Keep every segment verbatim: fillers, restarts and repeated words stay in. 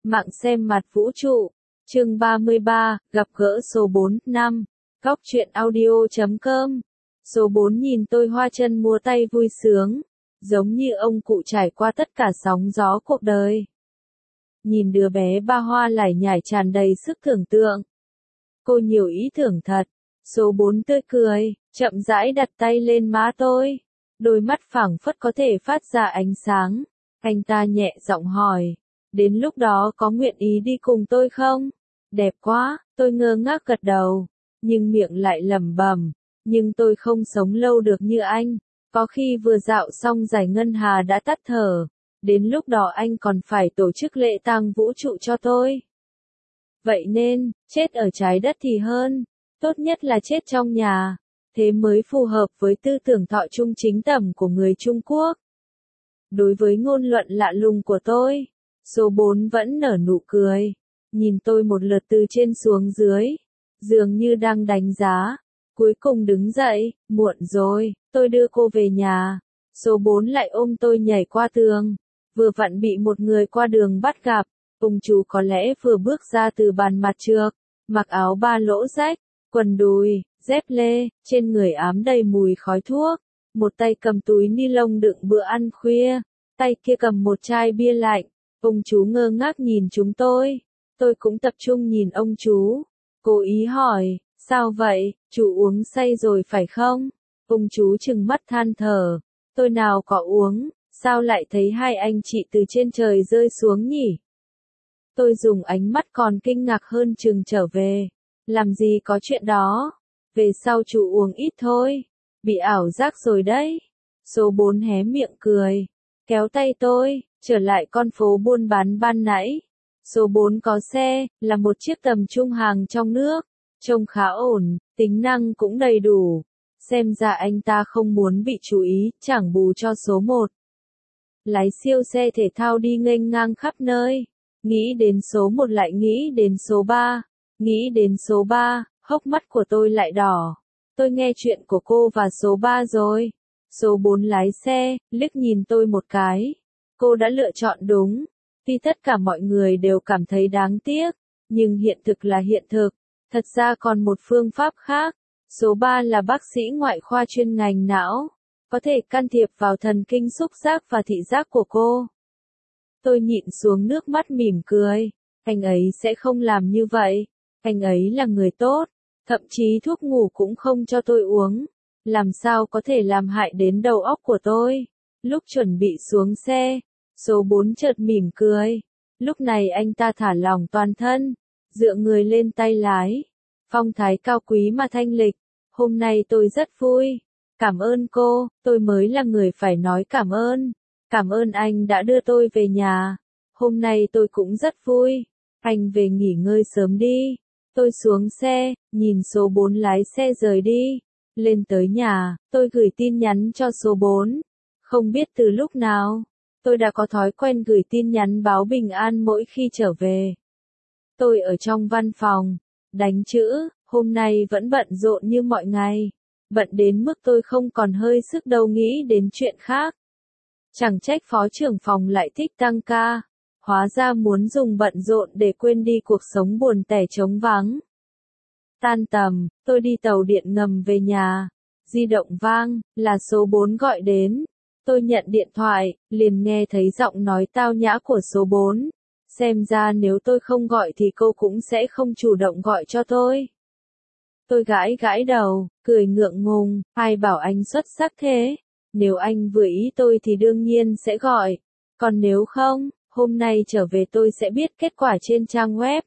Mạng xem mặt vũ trụ. Chương ba mươi ba, gặp gỡ số bốn, năm. Góc truyện audio chấm com. Số bốn nhìn tôi hoa chân múa tay vui sướng, giống như ông cụ trải qua tất cả sóng gió cuộc đời. Nhìn đứa bé ba hoa lải nhải tràn đầy sức tưởng tượng. Cô nhiều ý tưởng thật. Số bốn tươi cười, chậm rãi đặt tay lên má tôi. Đôi mắt phảng phất có thể phát ra ánh sáng. Anh ta nhẹ giọng hỏi, đến lúc đó có nguyện ý đi cùng tôi không? Đẹp quá, tôi ngơ ngác gật đầu, nhưng miệng lại lẩm bẩm, nhưng tôi không sống lâu được như anh. Có khi vừa dạo xong giải ngân hà đã tắt thở, đến lúc đó anh còn phải tổ chức lễ tang vũ trụ cho tôi. Vậy nên, chết ở trái đất thì hơn, tốt nhất là chết trong nhà, thế mới phù hợp với tư tưởng thọ trung chính tẩm của người Trung Quốc. Đối với ngôn luận lạ lùng của tôi, số bốn vẫn nở nụ cười, nhìn tôi một lượt từ trên xuống dưới, dường như đang đánh giá. Cuối cùng đứng dậy, muộn rồi, tôi đưa cô về nhà. Số bốn lại ôm tôi nhảy qua tường, vừa vặn bị một người qua đường bắt gặp. Ông chú có lẽ vừa bước ra từ bàn mặt trược, mặc áo ba lỗ rách, quần đùi, dép lê, trên người ám đầy mùi khói thuốc. Một tay cầm túi ni lông đựng bữa ăn khuya, tay kia cầm một chai bia lạnh. Ông chú ngơ ngác nhìn chúng tôi, tôi cũng tập trung nhìn ông chú. Cố ý hỏi, sao vậy, chú uống say rồi phải không? Ông chú trừng mắt than thở, tôi nào có uống, sao lại thấy hai anh chị từ trên trời rơi xuống nhỉ? Tôi dùng ánh mắt còn kinh ngạc hơn chừng trở về, làm gì có chuyện đó, về sau chú uống ít thôi, bị ảo giác rồi đấy. Số bốn hé miệng cười, kéo tay tôi, trở lại con phố buôn bán ban nãy. Số bốn có xe, là một chiếc tầm trung hàng trong nước, trông khá ổn, tính năng cũng đầy đủ. Xem ra anh ta không muốn bị chú ý, chẳng bù cho số một. Lái siêu xe thể thao đi nghênh ngang khắp nơi, nghĩ đến số một lại nghĩ đến số ba, nghĩ đến số ba, hốc mắt của tôi lại đỏ. Tôi nghe chuyện của cô và số ba rồi. Số bốn lái xe, liếc nhìn tôi một cái. Cô đã lựa chọn đúng. Tuy tất cả mọi người đều cảm thấy đáng tiếc, nhưng hiện thực là hiện thực. Thật ra còn một phương pháp khác. Số ba là bác sĩ ngoại khoa chuyên ngành não, có thể can thiệp vào thần kinh xúc giác và thị giác của cô. Tôi nhịn xuống nước mắt mỉm cười. Anh ấy sẽ không làm như vậy. Anh ấy là người tốt. Thậm chí thuốc ngủ cũng không cho tôi uống. Làm sao có thể làm hại đến đầu óc của tôi. Lúc chuẩn bị xuống xe, số bốn chợt mỉm cười. Lúc này anh ta thả lỏng toàn thân, dựa người lên tay lái. Phong thái cao quý mà thanh lịch. Hôm nay tôi rất vui. Cảm ơn cô, tôi mới là người phải nói cảm ơn. Cảm ơn anh đã đưa tôi về nhà. Hôm nay tôi cũng rất vui. Anh về nghỉ ngơi sớm đi. Tôi xuống xe, nhìn số bốn lái xe rời đi. Lên tới nhà, tôi gửi tin nhắn cho số bốn. Không biết từ lúc nào, tôi đã có thói quen gửi tin nhắn báo bình an mỗi khi trở về. Tôi ở trong văn phòng, đánh chữ, hôm nay vẫn bận rộn như mọi ngày. Bận đến mức tôi không còn hơi sức đâu nghĩ đến chuyện khác. Chẳng trách phó trưởng phòng lại thích tăng ca. Hóa ra muốn dùng bận rộn để quên đi cuộc sống buồn tẻ trống vắng. Tan tầm, tôi đi tàu điện ngầm về nhà. Di động vang, là số bốn gọi đến. Tôi nhận điện thoại, liền nghe thấy giọng nói tao nhã của số bốn. Xem ra nếu tôi không gọi thì cô cũng sẽ không chủ động gọi cho tôi. Tôi gãi gãi đầu, cười ngượng ngùng, ai bảo anh xuất sắc thế. Nếu anh vừa ý tôi thì đương nhiên sẽ gọi. Còn nếu không, hôm nay trở về tôi sẽ biết kết quả trên trang web.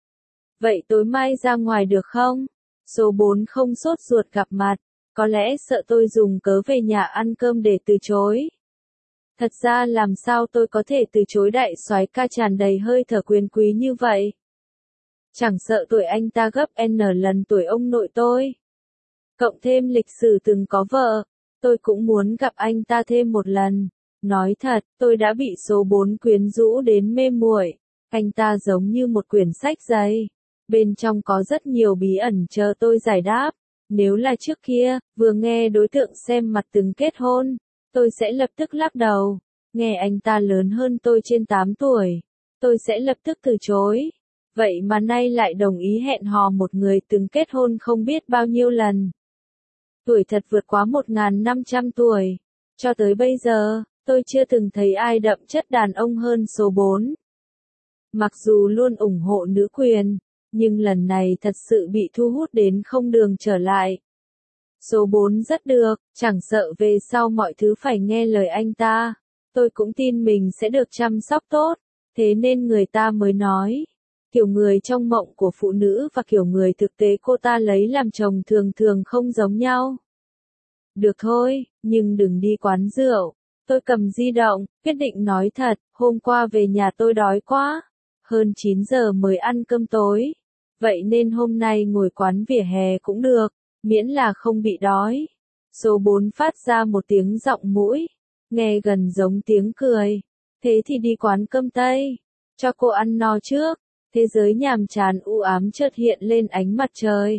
Vậy tối mai ra ngoài được không? Số bốn không sốt ruột gặp mặt, có lẽ sợ tôi dùng cớ về nhà ăn cơm để từ chối. Thật ra làm sao tôi có thể từ chối đại soái ca tràn đầy hơi thở quyền quý như vậy? Chẳng sợ tuổi anh ta gấp N lần tuổi ông nội tôi. Cộng thêm lịch sử từng có vợ, tôi cũng muốn gặp anh ta thêm một lần. Nói thật, tôi đã bị số bốn quyến rũ đến mê muội. Anh ta giống như một quyển sách dày. Bên trong có rất nhiều bí ẩn chờ tôi giải đáp. Nếu là trước kia, vừa nghe đối tượng xem mặt từng kết hôn, tôi sẽ lập tức lắc đầu. Nghe anh ta lớn hơn tôi trên tám tuổi. tôi sẽ lập tức từ chối. Vậy mà nay lại đồng ý hẹn hò một người từng kết hôn không biết bao nhiêu lần. Tuổi thật vượt quá một nghìn năm trăm tuổi. Cho tới bây giờ, tôi chưa từng thấy ai đậm chất đàn ông hơn số bốn. Mặc dù luôn ủng hộ nữ quyền, nhưng lần này thật sự bị thu hút đến không đường trở lại. Số bốn rất được, chẳng sợ về sau mọi thứ phải nghe lời anh ta. Tôi cũng tin mình sẽ được chăm sóc tốt, thế nên người ta mới nói. Kiểu người trong mộng của phụ nữ và kiểu người thực tế cô ta lấy làm chồng thường thường không giống nhau. Được thôi, nhưng đừng đi quán rượu. Tôi cầm di động, quyết định nói thật, hôm qua về nhà tôi đói quá. Hơn chín giờ mới ăn cơm tối. Vậy nên hôm nay ngồi quán vỉa hè cũng được, miễn là không bị đói. Số bốn phát ra một tiếng giọng mũi, nghe gần giống tiếng cười. Thế thì đi quán cơm Tây, cho cô ăn no trước. Thế giới nhàm chán u ám chợt hiện lên ánh mặt trời.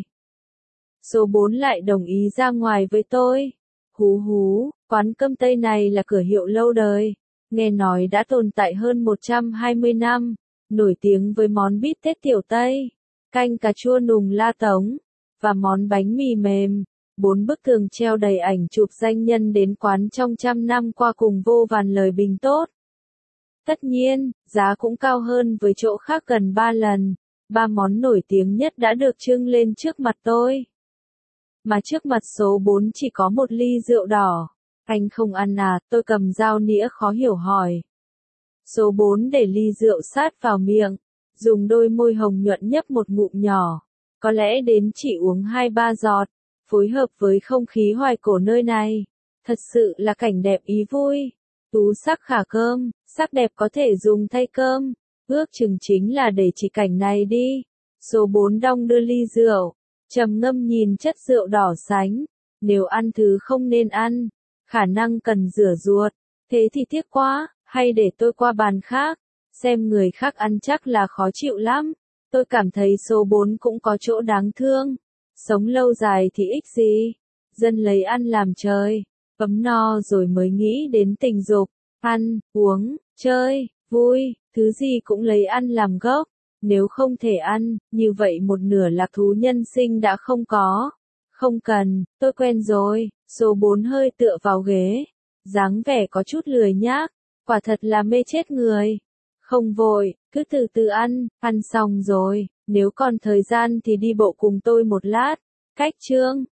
Số bốn lại đồng ý ra ngoài với tôi. Hú hú, quán cơm Tây này là cửa hiệu lâu đời. Nghe nói đã tồn tại hơn một trăm hai mươi năm. Nổi tiếng với món bít tết tiểu Tây, canh cà chua nùng la tống, và món bánh mì mềm. Bốn bức tường treo đầy ảnh chụp danh nhân đến quán trong trăm năm qua cùng vô vàn lời bình tốt. Tất nhiên, giá cũng cao hơn với chỗ khác gần ba lần. Ba món nổi tiếng nhất đã được trưng lên trước mặt tôi. Mà trước mặt số bốn chỉ có một ly rượu đỏ. Anh không ăn à? Tôi cầm dao nĩa khó hiểu hỏi. Số bốn để ly rượu sát vào miệng, dùng đôi môi hồng nhuận nhấp một ngụm nhỏ. Có lẽ đến chỉ uống hai ba giọt, phối hợp với không khí hoài cổ nơi này. Thật sự là cảnh đẹp ý vui. Tú sắc khả cơm, sắc đẹp có thể dùng thay cơm. Ước chừng chính là để chỉ cảnh này đi. Số bốn đong đưa ly rượu, trầm ngâm nhìn chất rượu đỏ sánh. Nếu ăn thứ không nên ăn, khả năng cần rửa ruột. Thế thì tiếc quá, hay để tôi qua bàn khác. Xem người khác ăn chắc là khó chịu lắm. Tôi cảm thấy số bốn cũng có chỗ đáng thương. Sống lâu dài thì ích gì? Dân lấy ăn làm trời. Ấm no rồi mới nghĩ đến tình dục. Ăn, uống, chơi, vui, thứ gì cũng lấy ăn làm gốc. Nếu không thể ăn, như vậy một nửa lạc thú nhân sinh đã không có. Không cần, tôi quen rồi. Số bốn hơi tựa vào ghế. Dáng vẻ có chút lười nhác. Quả thật là mê chết người. Không vội, cứ từ từ ăn, ăn xong rồi. Nếu còn thời gian thì đi bộ cùng tôi một lát. Cách chương.